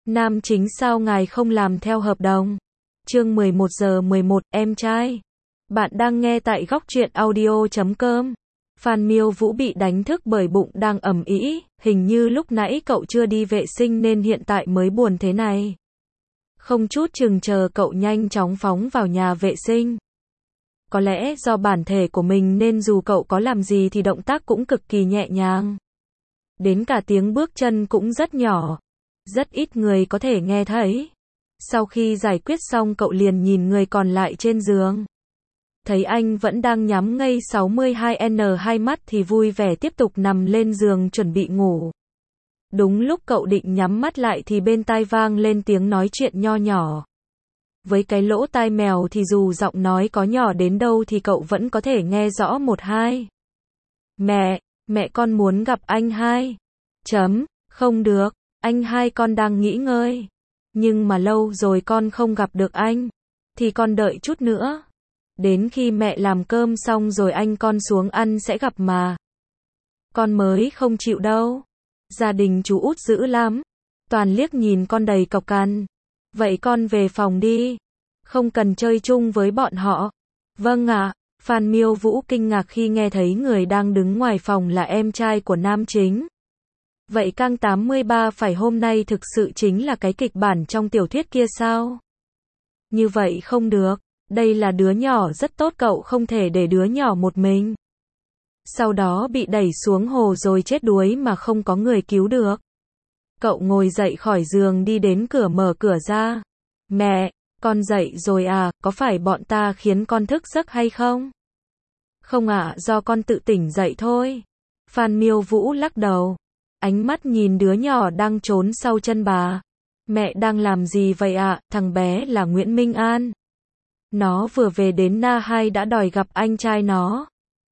Nam chính sao ngài không làm theo hợp đồng? Chương 11 giờ 11, em trai. Bạn đang nghe tại góc truyện audio.com. Phan Miêu Vũ bị đánh thức bởi bụng đang ầm ĩ, hình như lúc nãy cậu chưa đi vệ sinh nên hiện tại mới buồn thế này. Không chút chừng chờ cậu nhanh chóng phóng vào nhà vệ sinh. Có lẽ do bản thể của mình nên dù cậu có làm gì thì động tác cũng cực kỳ nhẹ nhàng. Đến cả tiếng bước chân cũng rất nhỏ. Rất ít người có thể nghe thấy. Sau khi giải quyết xong cậu liền nhìn người còn lại trên giường. Thấy anh vẫn đang nhắm ngây 62N2 mắt thì vui vẻ tiếp tục nằm lên giường chuẩn bị ngủ. Đúng lúc cậu định nhắm mắt lại thì bên tai vang lên tiếng nói chuyện nho nhỏ. Với cái lỗ tai mèo thì dù giọng nói có nhỏ đến đâu thì cậu vẫn có thể nghe rõ một hai. Mẹ con muốn gặp anh hai. Không được, anh hai con đang nghỉ ngơi. Nhưng mà lâu rồi con không gặp được anh. Thì con đợi chút nữa. Đến khi mẹ làm cơm xong rồi anh con xuống ăn sẽ gặp mà. Con mới không chịu đâu. Gia đình chú út dữ lắm. Toàn liếc nhìn con đầy cọc cằn. Vậy con về phòng đi. Không cần chơi chung với bọn họ. Vâng ạ. Phan Miêu Vũ kinh ngạc khi nghe thấy người đang đứng ngoài phòng là em trai của nam chính. Vậy Cang 83 phải hôm nay thực sự chính là cái kịch bản trong tiểu thuyết kia sao? Như vậy không được. Đây là đứa nhỏ rất tốt, cậu không thể để đứa nhỏ một mình. Sau đó bị đẩy xuống hồ rồi chết đuối mà không có người cứu được. Cậu ngồi dậy khỏi giường đi đến cửa mở cửa ra. Mẹ, con dậy rồi à, có phải bọn ta khiến con thức giấc hay không? Không ạ, do con tự tỉnh dậy thôi. Phan Miêu Vũ lắc đầu. Ánh mắt nhìn đứa nhỏ đang trốn sau chân bà. Mẹ đang làm gì vậy ạ? Thằng bé là Nguyễn Minh An. Nó vừa về đến Na 2 đã đòi gặp anh trai nó.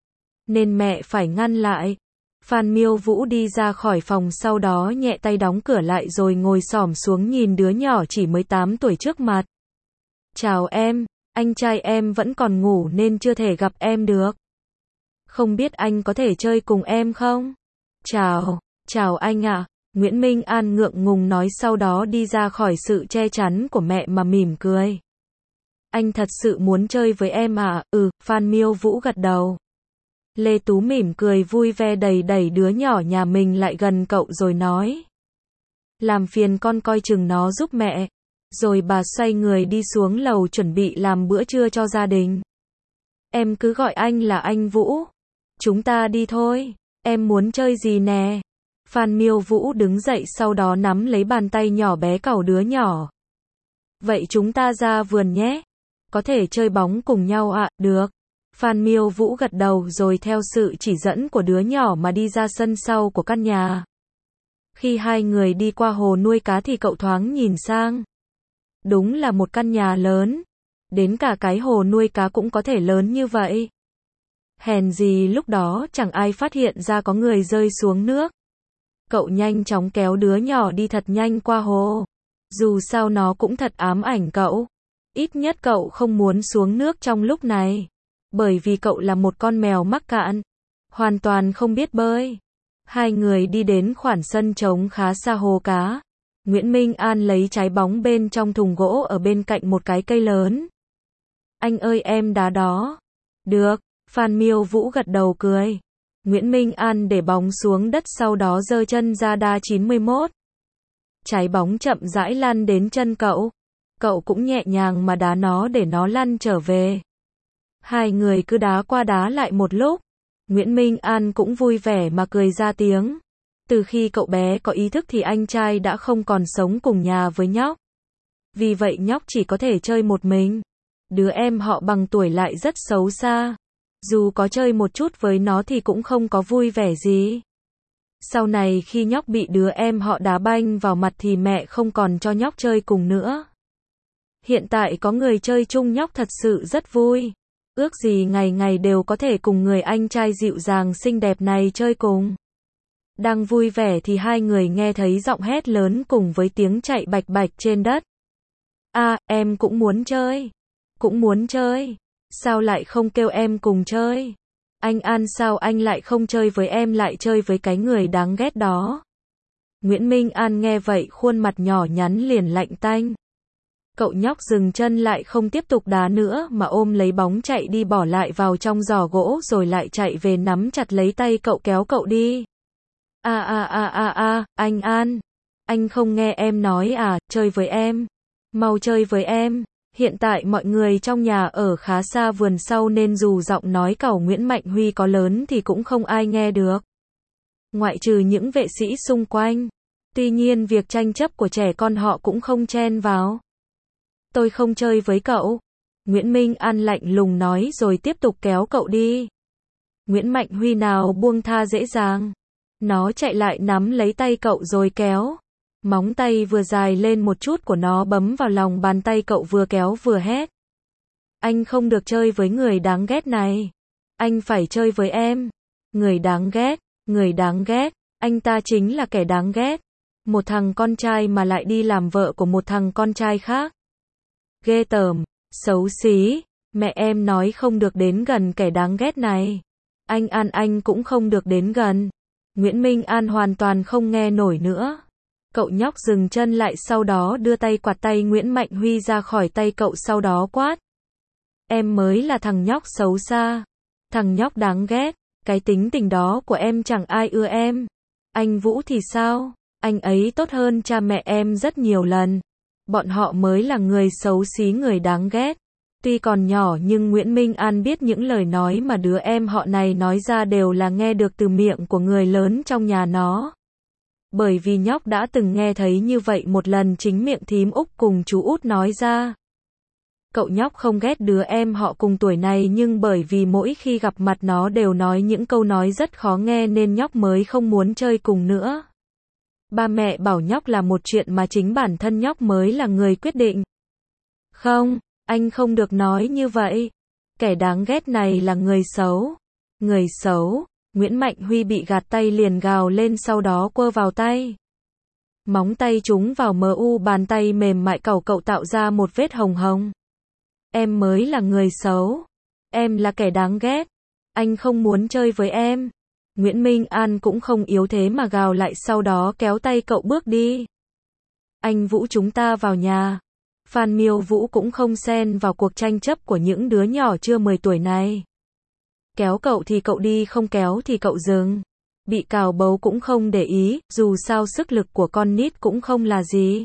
Nên mẹ phải ngăn lại. Phan Miêu Vũ đi ra khỏi phòng, sau đó nhẹ tay đóng cửa lại rồi ngồi xổm xuống nhìn đứa nhỏ chỉ mới 8 tuổi trước mặt. Chào em, anh trai em vẫn còn ngủ nên chưa thể gặp em được. Không biết anh có thể chơi cùng em không? Chào anh ạ. Nguyễn Minh An ngượng ngùng nói, sau đó đi ra khỏi sự che chắn của mẹ mà mỉm cười. Anh thật sự muốn chơi với em à? Phan Miêu Vũ gật đầu. Lê Tú mỉm cười vui vẻ đẩy đứa nhỏ nhà mình lại gần cậu rồi nói. Làm phiền con coi chừng nó giúp mẹ. Rồi bà xoay người đi xuống lầu chuẩn bị làm bữa trưa cho gia đình. Em cứ gọi anh là anh Vũ. Chúng ta đi thôi. Em muốn chơi gì nè? Phan Miêu Vũ đứng dậy sau đó nắm lấy bàn tay nhỏ bé cậu đứa nhỏ. Vậy chúng ta ra vườn nhé. Có thể chơi bóng cùng nhau ạ? Được. Phan Miêu Vũ gật đầu rồi theo sự chỉ dẫn của đứa nhỏ mà đi ra sân sau của căn nhà. Khi hai người đi qua hồ nuôi cá thì cậu thoáng nhìn sang. Đúng là một căn nhà lớn. Đến cả cái hồ nuôi cá cũng có thể lớn như vậy. Hèn gì lúc đó chẳng ai phát hiện ra có người rơi xuống nước. Cậu nhanh chóng kéo đứa nhỏ đi thật nhanh qua hồ. Dù sao nó cũng thật ám ảnh cậu. Ít nhất cậu không muốn xuống nước trong lúc này. Bởi vì cậu là một con mèo mắc cạn. Hoàn toàn không biết bơi. Hai người đi đến khoảng sân trống khá xa hồ cá. Nguyễn Minh An lấy trái bóng bên trong thùng gỗ ở bên cạnh một cái cây lớn. Anh ơi, em đá đó. Được. Phan Miêu Vũ gật đầu cười. Nguyễn Minh An để bóng xuống đất sau đó giơ chân ra đá 91. Trái bóng chậm rãi lăn đến chân cậu. Cậu cũng nhẹ nhàng mà đá nó để nó lăn trở về. Hai người cứ đá qua đá lại một lúc. Nguyễn Minh An cũng vui vẻ mà cười ra tiếng. Từ khi cậu bé có ý thức thì anh trai đã không còn sống cùng nhà với nhóc. Vì vậy nhóc chỉ có thể chơi một mình. Đứa em họ bằng tuổi lại rất xấu xa. Dù có chơi một chút với nó thì cũng không có vui vẻ gì. Sau này khi nhóc bị đứa em họ đá banh vào mặt thì mẹ không còn cho nhóc chơi cùng nữa. Hiện tại có người chơi chung nhóc thật sự rất vui. Ước gì ngày ngày đều có thể cùng người anh trai dịu dàng xinh đẹp này chơi cùng. Đang vui vẻ thì hai người nghe thấy giọng hét lớn cùng với tiếng chạy bạch bạch trên đất. Em cũng muốn chơi. Cũng muốn chơi. Sao lại không kêu em cùng chơi? Anh An, sao anh lại không chơi với em lại chơi với cái người đáng ghét đó? Nguyễn Minh An nghe vậy khuôn mặt nhỏ nhắn liền lạnh tanh. Cậu nhóc dừng chân lại không tiếp tục đá nữa mà ôm lấy bóng chạy đi bỏ lại vào trong giỏ gỗ rồi lại chạy về nắm chặt lấy tay cậu kéo cậu đi. Anh An. Anh không nghe em nói à, chơi với em. Mau chơi với em. Hiện tại mọi người trong nhà ở khá xa vườn sau nên dù giọng nói cẩu Nguyễn Mạnh Huy có lớn thì cũng không ai nghe được. Ngoại trừ những vệ sĩ xung quanh. Tuy nhiên việc tranh chấp của trẻ con họ cũng không chen vào. Tôi không chơi với cậu. Nguyễn Minh An lạnh lùng nói rồi tiếp tục kéo cậu đi. Nguyễn Mạnh Huy nào buông tha dễ dàng. Nó chạy lại nắm lấy tay cậu rồi kéo. Móng tay vừa dài lên một chút của nó bấm vào lòng bàn tay cậu vừa kéo vừa hét. Anh không được chơi với người đáng ghét này. Anh phải chơi với em. Người đáng ghét, người đáng ghét. Anh ta chính là kẻ đáng ghét. Một thằng con trai mà lại đi làm vợ của một thằng con trai khác. Ghê tởm, xấu xí. Mẹ em nói không được đến gần kẻ đáng ghét này. Anh cũng không được đến gần. Nguyễn Minh An hoàn toàn không nghe nổi nữa. Cậu nhóc dừng chân lại sau đó đưa tay quạt tay Nguyễn Mạnh Huy ra khỏi tay cậu sau đó quát. Em mới là thằng nhóc xấu xa. Thằng nhóc đáng ghét. Cái tính tình đó của em chẳng ai ưa em. Anh Vũ thì sao? Anh ấy tốt hơn cha mẹ em rất nhiều lần. Bọn họ mới là người xấu xí người đáng ghét. Tuy còn nhỏ nhưng Nguyễn Minh An biết những lời nói mà đứa em họ này nói ra đều là nghe được từ miệng của người lớn trong nhà nó. Bởi vì nhóc đã từng nghe thấy như vậy một lần chính miệng thím Úc cùng chú Út nói ra. Cậu nhóc không ghét đứa em họ cùng tuổi này nhưng bởi vì mỗi khi gặp mặt nó đều nói những câu nói rất khó nghe nên nhóc mới không muốn chơi cùng nữa. Ba mẹ bảo nhóc là một chuyện mà chính bản thân nhóc mới là người quyết định. Không, anh không được nói như vậy. Kẻ đáng ghét này là người xấu. Người xấu. Nguyễn Mạnh Huy bị gạt tay liền gào lên sau đó quơ vào tay. Móng tay trúng vào bàn tay mềm mại cậu tạo ra một vết hồng hồng. Em mới là người xấu. Em là kẻ đáng ghét. Anh không muốn chơi với em. Nguyễn Minh An cũng không yếu thế mà gào lại sau đó kéo tay cậu bước đi. Anh Vũ chúng ta vào nhà. Phan Miêu Vũ cũng không xen vào cuộc tranh chấp của những đứa nhỏ chưa 10 tuổi này. Kéo cậu thì cậu đi không kéo thì cậu dừng. Bị cào bấu cũng không để ý, dù sao sức lực của con nít cũng không là gì.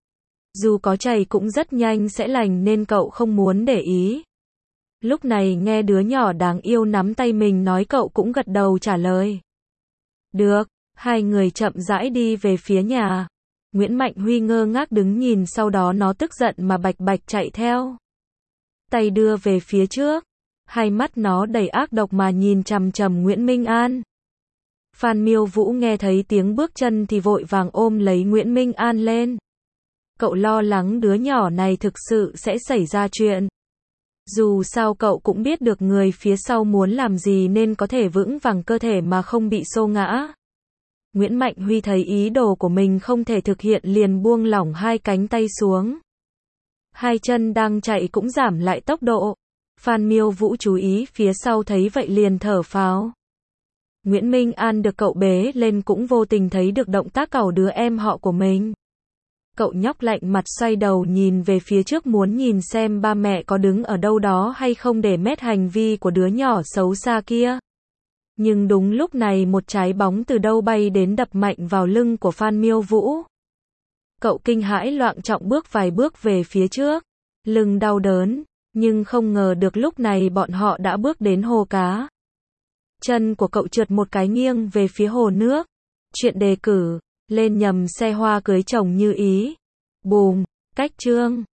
Dù có chảy cũng rất nhanh sẽ lành nên cậu không muốn để ý. Lúc này nghe đứa nhỏ đáng yêu nắm tay mình nói cậu cũng gật đầu trả lời. Được, hai người chậm rãi đi về phía nhà. Nguyễn Mạnh Huy ngơ ngác đứng nhìn sau đó nó tức giận mà bạch bạch chạy theo. Tay đưa về phía trước. Hai mắt nó đầy ác độc mà nhìn chằm chằm Nguyễn Minh An. Phan Miêu Vũ nghe thấy tiếng bước chân thì vội vàng ôm lấy Nguyễn Minh An lên. Cậu lo lắng đứa nhỏ này thực sự sẽ xảy ra chuyện. Dù sao cậu cũng biết được người phía sau muốn làm gì nên có thể vững vàng cơ thể mà không bị xô ngã. Nguyễn Mạnh Huy thấy ý đồ của mình không thể thực hiện liền buông lỏng hai cánh tay xuống. Hai chân đang chạy cũng giảm lại tốc độ. Phan Miêu Vũ chú ý phía sau thấy vậy liền thở phào. Nguyễn Minh An được cậu bế lên cũng vô tình thấy được động tác cẩu đứa em họ của mình. Cậu nhóc lạnh mặt xoay đầu nhìn về phía trước muốn nhìn xem ba mẹ có đứng ở đâu đó hay không để mét hành vi của đứa nhỏ xấu xa kia. Nhưng đúng lúc này một trái bóng từ đâu bay đến đập mạnh vào lưng của Phan Miêu Vũ. Cậu kinh hãi loạng trọng bước vài bước về phía trước. Lưng đau đớn, nhưng không ngờ được lúc này bọn họ đã bước đến hồ cá. Chân của cậu trượt một cái nghiêng về phía hồ nước. Chuyện đề cử, lên nhầm xe hoa cưới chồng như ý. Bùm, cách chương.